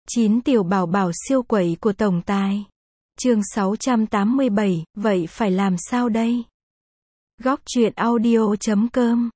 9 tiểu bảo bảo siêu quẩy của tổng tài. Chương 687, vậy phải làm sao đây? Góc truyện audio.com.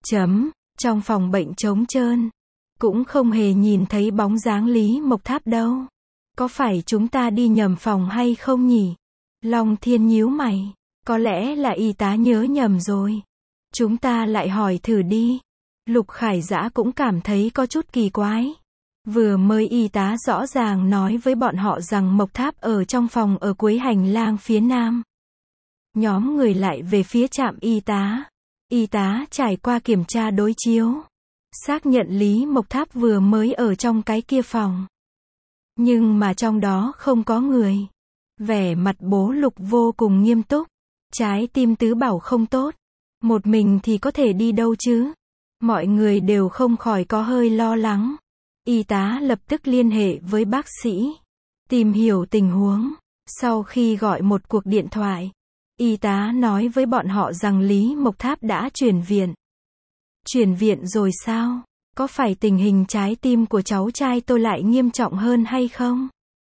Trong phòng bệnh trống trơn, cũng không hề nhìn thấy bóng dáng Lý Mộc Tháp đâu. Có phải chúng ta đi nhầm phòng hay không nhỉ? Long Thiên nhíu mày, có lẽ là y tá nhớ nhầm rồi. Chúng ta lại hỏi thử đi. Lục Khải Dã cũng cảm thấy có chút kỳ quái. Vừa mới y tá rõ ràng nói với bọn họ rằng Mộc Tháp ở trong phòng ở cuối hành lang phía nam. Nhóm người lại về phía trạm y tá. Y tá trải qua kiểm tra đối chiếu, xác nhận Lý Mộc Tháp vừa mới ở trong cái kia phòng. Nhưng mà trong đó không có người. Vẻ mặt bố Lục vô cùng nghiêm túc. Trái tim tứ bảo không tốt. Một mình thì có thể đi đâu chứ? Mọi người đều không khỏi có hơi lo lắng. Y tá lập tức liên hệ với bác sĩ, tìm hiểu tình huống. Sau khi gọi một cuộc điện thoại, y tá nói với bọn họ rằng Lý Mộc Tháp đã chuyển viện. Chuyển viện rồi sao? Có phải tình hình trái tim của cháu trai tôi lại nghiêm trọng hơn hay không?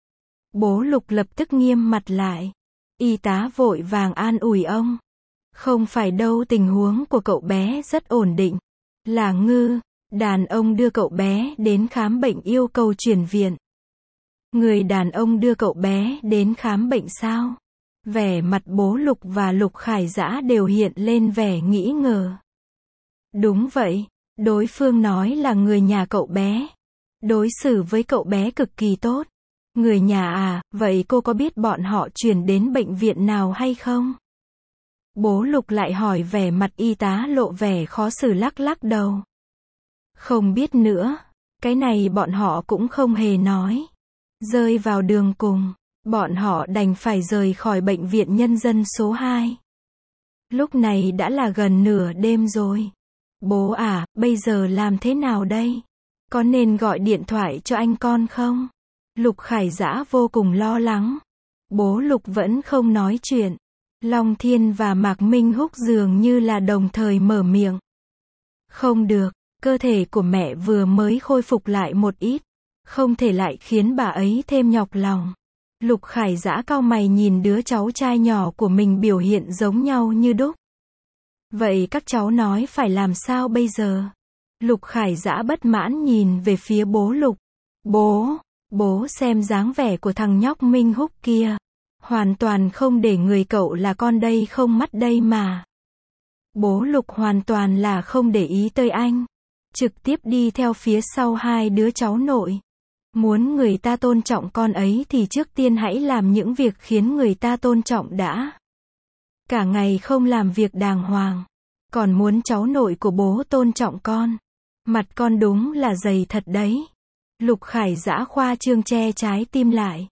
Bố Lục lập tức nghiêm mặt lại. Y tá vội vàng an ủi ông. Không phải đâu, tình huống của cậu bé rất ổn định. Là đàn ông đưa cậu bé đến khám bệnh yêu cầu chuyển viện. Người đàn ông đưa cậu bé đến khám bệnh sao? Vẻ mặt bố Lục và Lục Khải Dã đều hiện lên vẻ nghi ngờ. Đúng vậy, đối phương nói là người nhà cậu bé. Đối xử với cậu bé cực kỳ tốt. Người nhà à, vậy cô có biết bọn họ chuyển đến bệnh viện nào hay không? Bố Lục lại hỏi, vẻ mặt y tá lộ vẻ khó xử lắc lắc đầu. Không biết nữa, cái này bọn họ cũng không hề nói. Rơi vào đường cùng, bọn họ đành phải rời khỏi bệnh viện nhân dân số 2. Lúc này đã là gần nửa đêm rồi. Bố à, bây giờ làm thế nào đây? Có nên gọi điện thoại cho anh con không? Lục Khải Dã vô cùng lo lắng. Bố Lục vẫn không nói chuyện. Long Thiên và Mạc Minh Húc dường như là đồng thời mở miệng. Không được, cơ thể của mẹ vừa mới khôi phục lại một ít. Không thể lại khiến bà ấy thêm nhọc lòng. Lục Khải Dã cau mày nhìn đứa cháu trai nhỏ của mình biểu hiện giống nhau như đúc. Vậy các cháu nói phải làm sao bây giờ? Lục Khải Dã bất mãn nhìn về phía bố Lục. Bố xem dáng vẻ của thằng nhóc Minh Húc kia. Hoàn toàn không để người cậu là con đây không mắt đây mà. Bố Lục hoàn toàn là không để ý tới anh. Trực tiếp đi theo phía sau hai đứa cháu nội. Muốn người ta tôn trọng con ấy thì trước tiên hãy làm những việc khiến người ta tôn trọng đã. Cả ngày không làm việc đàng hoàng. Còn muốn cháu nội của bố tôn trọng con. Mặt con đúng là dày thật đấy. Lục Khải Dã khoa trương che trái tim lại.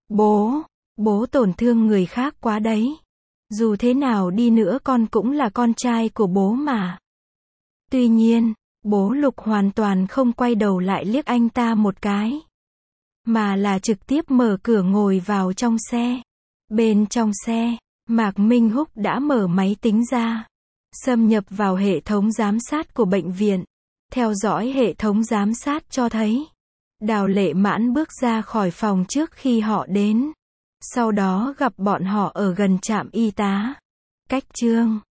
Bố tổn thương người khác quá đấy. Dù thế nào đi nữa con cũng là con trai của bố mà. Tuy nhiên, bố Lục hoàn toàn không quay đầu lại liếc anh ta một cái. Mà là trực tiếp mở cửa ngồi vào trong xe. Bên trong xe, Mạc Minh Húc đã mở máy tính ra. Xâm nhập vào hệ thống giám sát của bệnh viện. Theo dõi hệ thống giám sát cho thấy. Đào Lệ Mãn bước ra khỏi phòng trước khi họ đến. Sau đó gặp bọn họ ở gần trạm y tá. Cách chương